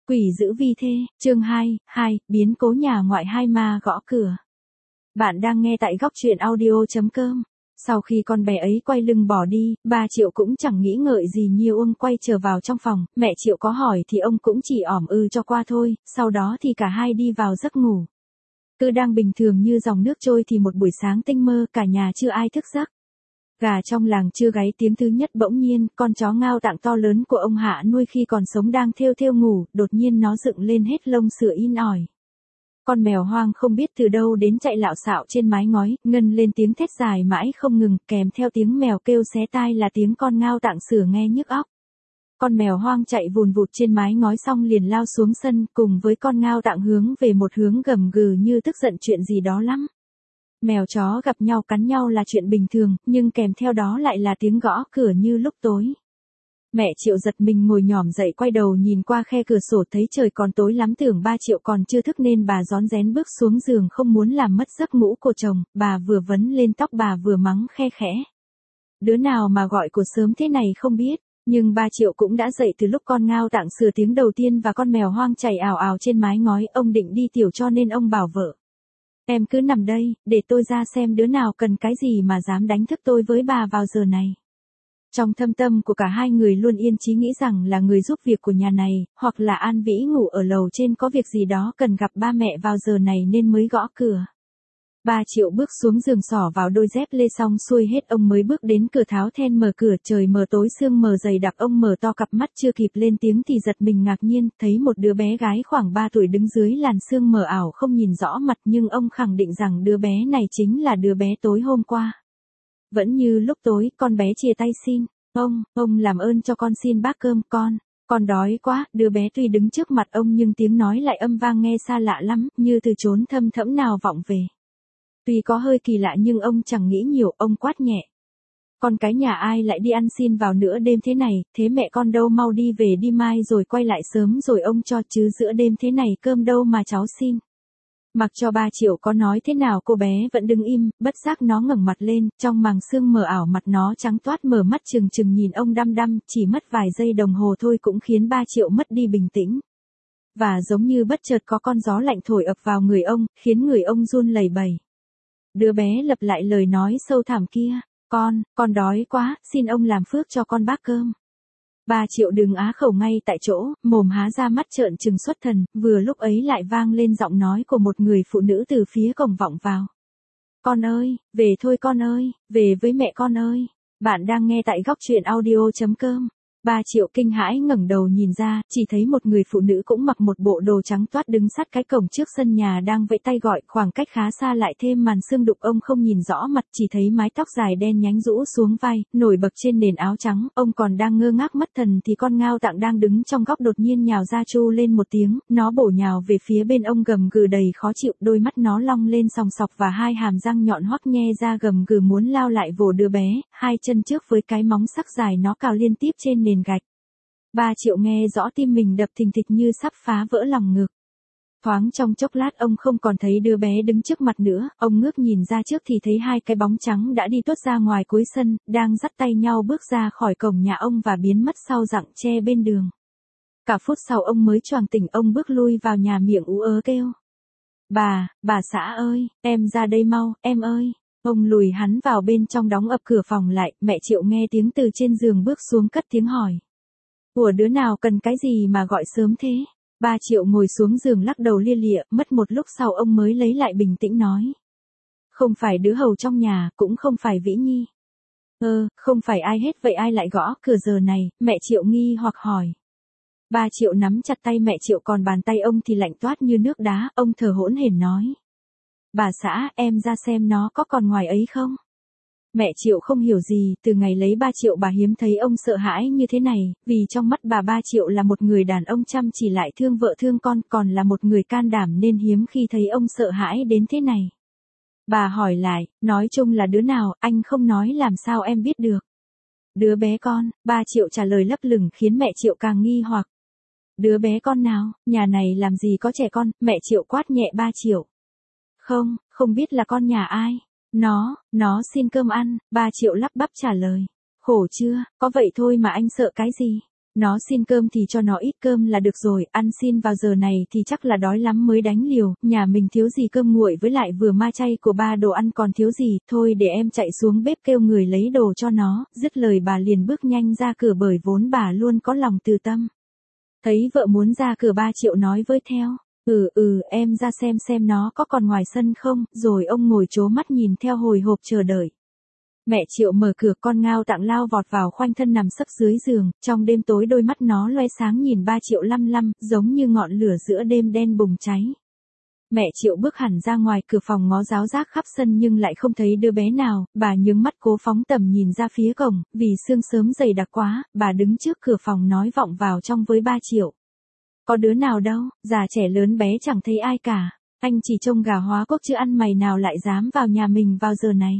Quỷ dữ vi thê, chương 2, biến cố nhà ngoại hai ma gõ cửa. Bạn đang nghe tại góc truyện audio.com. Sau khi con bé ấy quay lưng bỏ đi, ba Triệu cũng chẳng nghĩ ngợi gì nhiều, ông quay trở vào trong phòng, mẹ Triệu có hỏi thì ông cũng chỉ ỏm cho qua thôi, sau đó thì cả hai đi vào giấc ngủ. Cứ đang bình thường như dòng nước trôi thì một buổi sáng tinh mơ, cả nhà chưa ai thức giấc. Gà trong làng chưa gáy tiếng thứ nhất, bỗng nhiên, con chó Ngao Tạng to lớn của ông Hạ nuôi khi còn sống đang thêu ngủ, đột nhiên nó dựng lên hết lông sữa in ỏi. Con mèo hoang không biết từ đâu đến chạy lạo xạo trên mái ngói, ngân lên tiếng thét dài mãi không ngừng, kèm theo tiếng mèo kêu xé tai là tiếng con Ngao Tạng sủa nghe nhức óc. Con mèo hoang chạy vùn vụt trên mái ngói xong liền lao xuống sân, cùng với con Ngao Tạng hướng về một hướng gầm gừ như tức giận chuyện gì đó lắm. Mèo chó gặp nhau cắn nhau là chuyện bình thường, nhưng kèm theo đó lại là tiếng gõ cửa như lúc tối. Mẹ Triệu giật mình ngồi nhỏm dậy, quay đầu nhìn qua khe cửa sổ thấy trời còn tối lắm, tưởng ba Triệu còn chưa thức nên bà rón rén bước xuống giường không muốn làm mất giấc ngủ của chồng, bà vừa vấn lên tóc bà vừa mắng khe khẽ. Đứa nào mà gọi của sớm thế này không biết, nhưng ba Triệu cũng đã dậy từ lúc con Ngao Tạng sủa tiếng đầu tiên và con mèo hoang chảy ào ào trên mái ngói, ông định đi tiểu cho nên ông bảo vợ. Em cứ nằm đây, để tôi ra xem đứa nào cần cái gì mà dám đánh thức tôi với bà vào giờ này. Trong thâm tâm của cả hai người luôn yên chí nghĩ rằng là người giúp việc của nhà này, hoặc là An Vĩ ngủ ở lầu trên có việc gì đó cần gặp ba mẹ vào giờ này nên mới gõ cửa. Ba Triệu bước xuống giường xỏ vào đôi dép lê xong xuôi hết, ông mới bước đến cửa tháo then mở cửa, trời mờ tối sương mờ dày đặc, ông mở to cặp mắt chưa kịp lên tiếng thì giật mình ngạc nhiên, thấy một đứa bé gái khoảng 3 tuổi đứng dưới làn sương mờ ảo không nhìn rõ mặt, nhưng ông khẳng định rằng đứa bé này chính là đứa bé tối hôm qua. Vẫn như lúc tối, con bé chìa tay xin, ông làm ơn cho con xin bác cơm, con đói quá. Đứa bé tuy đứng trước mặt ông nhưng tiếng nói lại âm vang nghe xa lạ lắm, như từ chốn thâm thẫm nào vọng về. Tuy có hơi kỳ lạ nhưng ông chẳng nghĩ nhiều, ông quát nhẹ. Con cái nhà ai lại đi ăn xin vào nửa đêm thế này, thế mẹ con đâu, mau đi về đi, mai rồi quay lại sớm rồi ông cho, chứ giữa đêm thế này cơm đâu mà cháu xin. Mặc cho ba Triệu có nói thế nào cô bé vẫn đứng im, bất giác nó ngẩng mặt lên, trong màng sương mờ ảo mặt nó trắng toát, mở mắt trừng trừng nhìn ông đăm đăm, chỉ mất vài giây đồng hồ thôi cũng khiến ba Triệu mất đi bình tĩnh. Và giống như bất chợt có con gió lạnh thổi ập vào người ông, khiến người ông run lẩy bẩy. Đứa bé lặp lại lời nói sâu thẳm kia, con đói quá, xin ông làm phước cho con bác cơm. Ba Triệu đừng á khẩu ngay tại chỗ, mồm há ra mắt trợn trừng xuất thần, vừa lúc ấy lại vang lên giọng nói của một người phụ nữ từ phía cổng vọng vào. Con ơi, về thôi con ơi, về với mẹ con ơi. Bạn đang nghe tại góc truyện audio.com. Ba Triệu kinh hãi ngẩng đầu nhìn ra, chỉ thấy một người phụ nữ cũng mặc một bộ đồ trắng toát đứng sát cái cổng trước sân nhà đang vẫy tay gọi, khoảng cách khá xa lại thêm màn sương đục ông không nhìn rõ mặt, chỉ thấy mái tóc dài đen nhánh rũ xuống vai, nổi bật trên nền áo trắng, ông còn đang ngơ ngác mất thần thì con Ngao Tạng đang đứng trong góc đột nhiên nhào ra chu lên một tiếng, nó bổ nhào về phía bên ông gầm gừ đầy khó chịu, đôi mắt nó long lên sòng sọc và hai hàm răng nhọn hoắt nhe ra gầm gừ muốn lao lại vồ đứa bé, hai chân trước với cái móng sắc dài nó cào liên tiếp trên nền gạch. Ba Triệu nghe rõ tim mình đập thình thịch như sắp phá vỡ lòng ngực. Thoáng trong chốc lát ông không còn thấy đứa bé đứng trước mặt nữa, ông ngước nhìn ra trước thì thấy hai cái bóng trắng đã đi tuốt ra ngoài cuối sân, đang dắt tay nhau bước ra khỏi cổng nhà ông và biến mất sau rặng tre bên đường. Cả phút sau ông mới choàng tỉnh, ông bước lui vào nhà miệng ú ớ kêu. Bà xã ơi, em ra đây mau, em ơi. Ông lùi hắn vào bên trong đóng ập cửa phòng lại, mẹ Triệu nghe tiếng từ trên giường bước xuống cất tiếng hỏi. Của đứa nào cần cái gì mà gọi sớm thế? Ba Triệu ngồi xuống giường lắc đầu lia lịa, mất một lúc sau ông mới lấy lại bình tĩnh nói. Không phải đứa hầu trong nhà, cũng không phải Vĩ Nhi. Không phải ai hết, vậy ai lại gõ cửa giờ này? Mẹ Triệu nghi hoặc hỏi. Ba Triệu nắm chặt tay mẹ Triệu, còn bàn tay ông thì lạnh toát như nước đá, ông thở hổn hển nói. Bà xã, em ra xem nó có còn ngoài ấy không? Mẹ Triệu không hiểu gì, từ ngày lấy ba Triệu bà hiếm thấy ông sợ hãi như thế này, vì trong mắt bà ba Triệu là một người đàn ông chăm chỉ lại thương vợ thương con, còn là một người can đảm nên hiếm khi thấy ông sợ hãi đến thế này. Bà hỏi lại, nói chung là đứa nào, anh không nói làm sao em biết được. Đứa bé con, ba Triệu trả lời lấp lửng khiến mẹ Triệu càng nghi hoặc. Đứa bé con nào, nhà này làm gì có trẻ con, mẹ Triệu quát nhẹ ba Triệu. Không biết là con nhà ai. Nó xin cơm ăn, ba Triệu lắp bắp trả lời. Khổ chưa, có vậy thôi mà anh sợ cái gì. Nó xin cơm thì cho nó ít cơm là được rồi, ăn xin vào giờ này thì chắc là đói lắm mới đánh liều, nhà mình thiếu gì cơm nguội với lại vừa ma chay của ba đồ ăn còn thiếu gì, thôi để em chạy xuống bếp kêu người lấy đồ cho nó, dứt lời bà liền bước nhanh ra cửa bởi vốn bà luôn có lòng từ tâm. Thấy vợ muốn ra cửa 3 Triệu nói với theo, em ra xem nó có còn ngoài sân không, rồi ông ngồi trố mắt nhìn theo hồi hộp chờ đợi. Mẹ Triệu mở cửa, con Ngao Tạng lao vọt vào khoanh thân nằm sấp dưới giường, trong đêm tối đôi mắt nó loe sáng nhìn 3 Triệu lăm lăm, giống như ngọn lửa giữa đêm đen bùng cháy. Mẹ Triệu bước hẳn ra ngoài cửa phòng ngó ráo rác khắp sân nhưng lại không thấy đứa bé nào, bà nhướng mắt cố phóng tầm nhìn ra phía cổng, vì sương sớm dày đặc quá, bà đứng trước cửa phòng nói vọng vào trong với 3 Triệu. Có đứa nào đâu, già trẻ lớn bé chẳng thấy ai cả, anh chỉ trông gà hóa quốc chứ ăn mày nào lại dám vào nhà mình vào giờ này.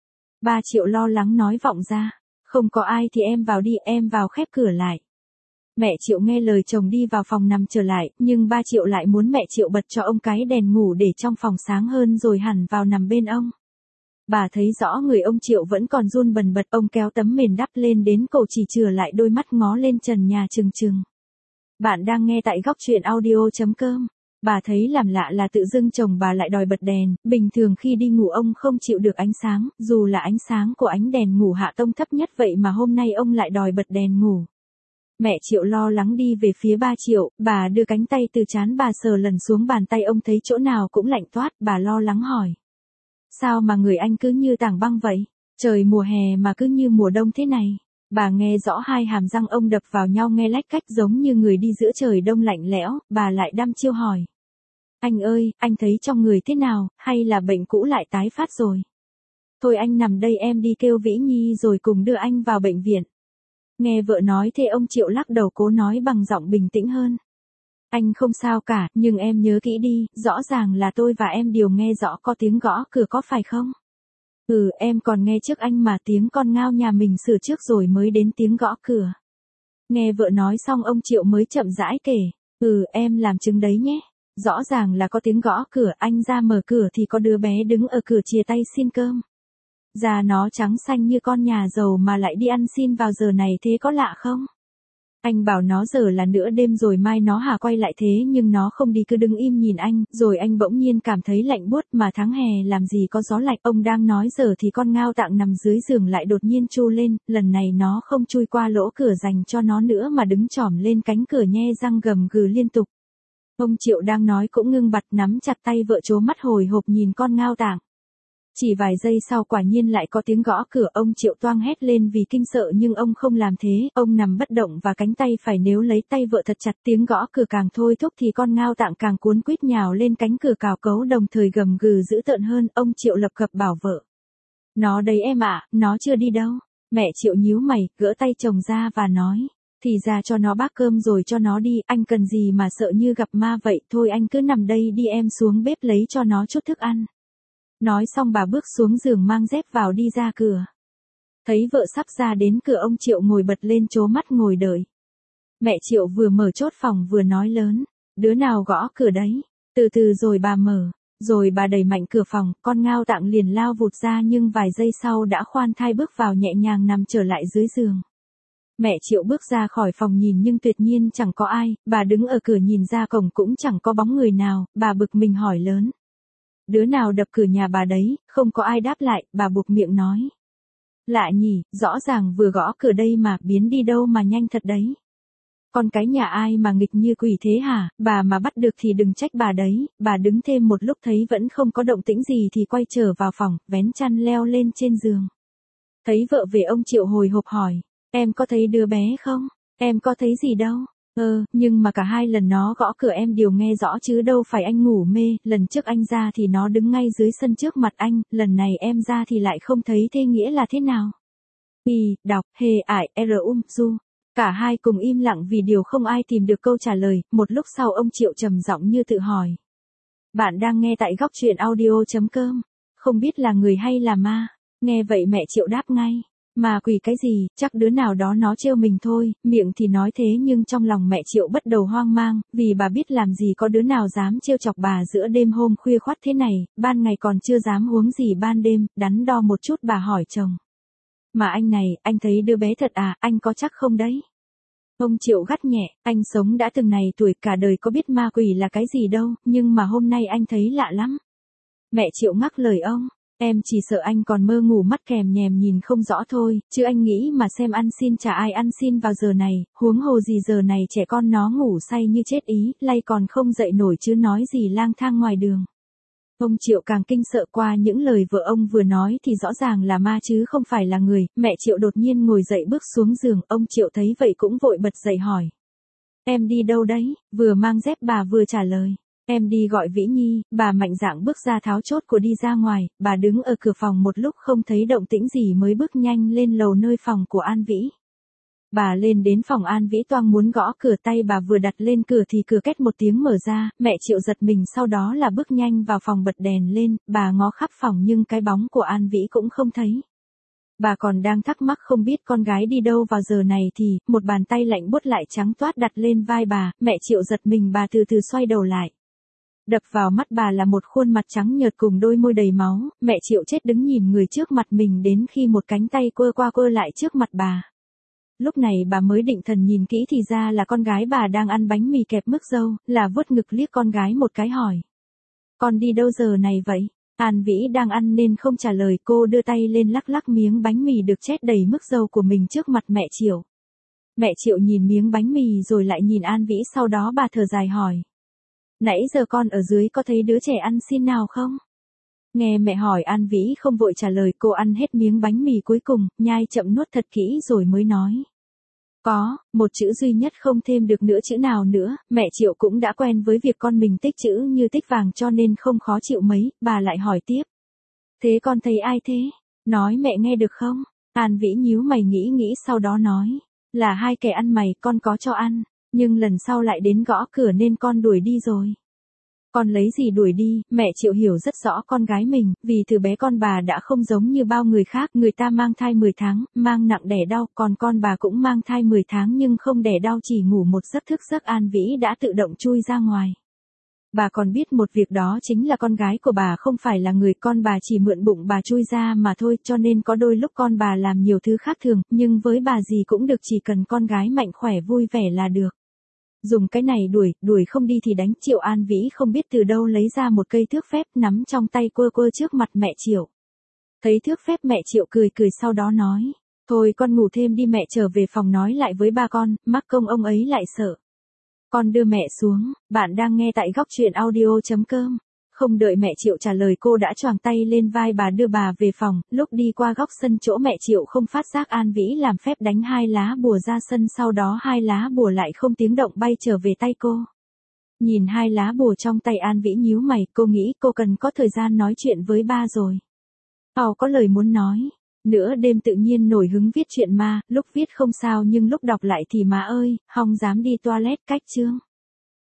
3 Triệu lo lắng nói vọng ra, không có ai thì em vào đi, em vào khép cửa lại. Mẹ Triệu nghe lời chồng đi vào phòng nằm trở lại, nhưng 3 Triệu lại muốn mẹ Triệu bật cho ông cái đèn ngủ để trong phòng sáng hơn rồi hẳn vào nằm bên ông. Bà thấy rõ người ông Triệu vẫn còn run bần bật, ông kéo tấm mền đắp lên đến cổ chỉ chừa lại đôi mắt ngó lên trần nhà trừng trừng. Bạn đang nghe tại góc truyện audio.com. Bà thấy làm lạ là tự dưng chồng bà lại đòi bật đèn, bình thường khi đi ngủ ông không chịu được ánh sáng, dù là ánh sáng của ánh đèn ngủ hạ tông thấp nhất vậy mà hôm nay ông lại đòi bật đèn ngủ. Mẹ Triệu lo lắng đi về phía 3 Triệu, bà đưa cánh tay từ trán bà sờ lần xuống bàn tay ông thấy chỗ nào cũng lạnh toát, bà lo lắng hỏi. Sao mà người anh cứ như tảng băng vậy? Trời mùa hè mà cứ như mùa đông thế này. Bà nghe rõ hai hàm răng ông đập vào nhau nghe lách cách giống như người đi giữa trời đông lạnh lẽo, bà lại đăm chiêu hỏi. Anh ơi, anh thấy trong người thế nào, hay là bệnh cũ lại tái phát rồi? Thôi anh nằm đây em đi kêu Vĩ Nhi rồi cùng đưa anh vào bệnh viện. Nghe vợ nói thế ông Triệu lắc đầu cố nói bằng giọng bình tĩnh hơn. Anh không sao cả, nhưng em nhớ kỹ đi, rõ ràng là tôi và em đều nghe rõ có tiếng gõ cửa có phải không? Em còn nghe trước anh mà tiếng con Ngao nhà mình sửa trước rồi mới đến tiếng gõ cửa. Nghe vợ nói xong ông Triệu mới chậm rãi kể. Em làm chứng đấy nhé. Rõ ràng là có tiếng gõ cửa, anh ra mở cửa thì có đứa bé đứng ở cửa chìa tay xin cơm. Da nó trắng xanh như con nhà giàu mà lại đi ăn xin vào giờ này thế có lạ không? Anh bảo nó giờ là nửa đêm rồi mai nó quay lại thế nhưng nó không đi cứ đứng im nhìn anh, rồi anh bỗng nhiên cảm thấy lạnh buốt mà tháng hè làm gì có gió lạnh. Ông đang nói giờ thì con Ngao Tạng nằm dưới giường lại đột nhiên chu lên, lần này nó không chui qua lỗ cửa dành cho nó nữa mà đứng chỏm lên cánh cửa nhe răng gầm gừ liên tục. Ông Triệu đang nói cũng ngưng bặt nắm chặt tay vợ trố mắt hồi hộp nhìn con Ngao Tạng. Chỉ vài giây sau quả nhiên lại có tiếng gõ cửa, ông Triệu toang hét lên vì kinh sợ nhưng ông không làm thế, ông nằm bất động và cánh tay phải níu lấy tay vợ thật chặt. Tiếng gõ cửa càng thôi thúc thì con Ngao Tạng càng cuốn quýt nhào lên cánh cửa cào cấu đồng thời gầm gừ dữ tợn hơn. Ông Triệu lập cập bảo vợ. Nó đấy em ạ, nó chưa đi đâu. Mẹ Triệu nhíu mày, gỡ tay chồng ra và nói. Thì ra cho nó bác cơm rồi cho nó đi, anh cần gì mà sợ như gặp ma vậy, thôi anh cứ nằm đây đi em xuống bếp lấy cho nó chút thức ăn. Nói xong bà bước xuống giường mang dép vào đi ra cửa. Thấy vợ sắp ra đến cửa ông Triệu ngồi bật lên trố mắt ngồi đợi. Mẹ Triệu vừa mở chốt phòng vừa nói lớn. Đứa nào gõ cửa đấy? Từ từ rồi bà mở. Rồi bà đẩy mạnh cửa phòng, con Ngao Tạng liền lao vụt ra nhưng vài giây sau đã khoan thai bước vào nhẹ nhàng nằm trở lại dưới giường. Mẹ Triệu bước ra khỏi phòng nhìn nhưng tuyệt nhiên chẳng có ai, bà đứng ở cửa nhìn ra cổng cũng chẳng có bóng người nào, bà bực mình hỏi lớn. Đứa nào đập cửa nhà bà đấy, không có ai đáp lại, bà buộc miệng nói. Lạ nhỉ, rõ ràng vừa gõ cửa đây mà biến đi đâu mà nhanh thật đấy. Con cái nhà ai mà nghịch như quỷ thế hả, bà mà bắt được thì đừng trách bà đấy. Bà đứng thêm một lúc thấy vẫn không có động tĩnh gì thì quay trở vào phòng, vén chăn leo lên trên giường. Thấy vợ về ông Triệu hồi hộp hỏi. Em có thấy đứa bé không? Em có thấy gì đâu. Nhưng mà cả hai lần nó gõ cửa em đều nghe rõ chứ đâu phải anh ngủ mê, lần trước anh ra thì nó đứng ngay dưới sân trước mặt anh, lần này em ra thì lại không thấy, thế nghĩa là thế nào? Đọc, du. Cả hai cùng im lặng vì điều không ai tìm được câu trả lời, một lúc sau ông Triệu trầm giọng như tự hỏi. Bạn đang nghe tại góc truyện audio.com, không biết là người hay là ma? Nghe vậy mẹ Triệu đáp ngay. Mà quỷ cái gì, chắc đứa nào đó nó trêu mình thôi, miệng thì nói thế nhưng trong lòng mẹ Triệu bắt đầu hoang mang, vì bà biết làm gì có đứa nào dám trêu chọc bà giữa đêm hôm khuya khoắt thế này, ban ngày còn chưa dám uống gì ban đêm, đắn đo một chút bà hỏi chồng. Mà anh này, anh thấy đứa bé thật à, anh có chắc không đấy? Ông Triệu gắt nhẹ, anh sống đã từng này tuổi cả đời có biết ma quỷ là cái gì đâu, nhưng mà hôm nay anh thấy lạ lắm. Mẹ Triệu ngắt lời ông, em chỉ sợ anh còn mơ ngủ mắt kèm nhèm nhìn không rõ thôi, chứ anh nghĩ mà xem ăn xin chả ai ăn xin vào giờ này, huống hồ gì giờ này trẻ con nó ngủ say như chết ý, lay còn không dậy nổi chứ nói gì lang thang ngoài đường. Ông Triệu càng kinh sợ qua những lời vợ ông vừa nói thì rõ ràng là ma chứ không phải là người, mẹ Triệu đột nhiên ngồi dậy bước xuống giường, ông Triệu thấy vậy cũng vội bật dậy hỏi. Em đi đâu đấy, vừa mang dép bà vừa trả lời. Em đi gọi Vĩ Nhi, bà mạnh dạn bước ra tháo chốt của đi ra ngoài, bà đứng ở cửa phòng một lúc không thấy động tĩnh gì mới bước nhanh lên lầu nơi phòng của An Vĩ. Bà lên đến phòng An Vĩ toang muốn gõ cửa, tay bà vừa đặt lên cửa thì cửa két một tiếng mở ra, mẹ Triệu giật mình sau đó là bước nhanh vào phòng bật đèn lên, bà ngó khắp phòng nhưng cái bóng của An Vĩ cũng không thấy. Bà còn đang thắc mắc không biết con gái đi đâu vào giờ này thì, một bàn tay lạnh buốt lại trắng toát đặt lên vai bà, mẹ Triệu giật mình bà từ từ xoay đầu lại. Đập vào mắt bà là một khuôn mặt trắng nhợt cùng đôi môi đầy máu, mẹ Triệu chết đứng nhìn người trước mặt mình đến khi một cánh tay quơ qua quơ lại trước mặt bà. Lúc này bà mới định thần nhìn kỹ thì ra là con gái bà đang ăn bánh mì kẹp mứt dâu, là vuốt ngực liếc con gái một cái hỏi. Con đi đâu giờ này vậy? An Vĩ đang ăn nên không trả lời, cô đưa tay lên lắc lắc miếng bánh mì được chét đầy mứt dâu của mình trước mặt mẹ Triệu. Mẹ Triệu nhìn miếng bánh mì rồi lại nhìn An Vĩ, sau đó bà thở dài hỏi. Nãy giờ con ở dưới có thấy đứa trẻ ăn xin nào không? Nghe mẹ hỏi An Vĩ không vội trả lời, cô ăn hết miếng bánh mì cuối cùng, nhai chậm nuốt thật kỹ rồi mới nói. Có, một chữ duy nhất không thêm được nữa chữ nào nữa, mẹ Triệu cũng đã quen với việc con mình tích chữ như tích vàng cho nên không khó chịu mấy, bà lại hỏi tiếp. Thế con thấy ai thế? Nói mẹ nghe được không? An Vĩ nhíu mày nghĩ sau đó nói. Là hai kẻ ăn mày, con có cho ăn, nhưng lần sau lại đến gõ cửa nên con đuổi đi rồi. Con lấy gì đuổi đi, mẹ Triệu hiểu rất rõ con gái mình, vì từ bé con bà đã không giống như bao người khác, người ta mang thai 10 tháng, mang nặng đẻ đau, còn con bà cũng mang thai 10 tháng nhưng không đẻ đau, chỉ ngủ một giấc thức giấc An Vĩ đã tự động chui ra ngoài. Bà còn biết một việc đó chính là con gái của bà không phải là người, con bà chỉ mượn bụng bà chui ra mà thôi, cho nên có đôi lúc con bà làm nhiều thứ khác thường, nhưng với bà gì cũng được, chỉ cần con gái mạnh khỏe vui vẻ là được. Dùng cái này đuổi không đi thì đánh. Triệu An Vĩ không biết từ đâu lấy ra một cây thước phép nắm trong tay quơ quơ trước mặt mẹ Triệu. Thấy thước phép mẹ Triệu cười sau đó nói. Thôi con ngủ thêm đi, mẹ trở về phòng nói lại với ba con, mắc công ông ấy lại sợ. Con đưa mẹ xuống, bạn đang nghe tại góc truyện audio.com. Không đợi mẹ Triệu trả lời cô đã choàng tay lên vai bà đưa bà về phòng, lúc đi qua góc sân chỗ mẹ Triệu không phát giác An Vĩ làm phép đánh 2 lá bùa ra sân, sau đó 2 lá bùa lại không tiếng động bay trở về tay cô. Nhìn 2 lá bùa trong tay An Vĩ nhíu mày, cô nghĩ cô cần có thời gian nói chuyện với ba rồi. Có lời muốn nói. Nửa đêm tự nhiên nổi hứng viết chuyện ma, lúc viết không sao nhưng lúc đọc lại thì má ơi, hong dám đi toilet cách chương.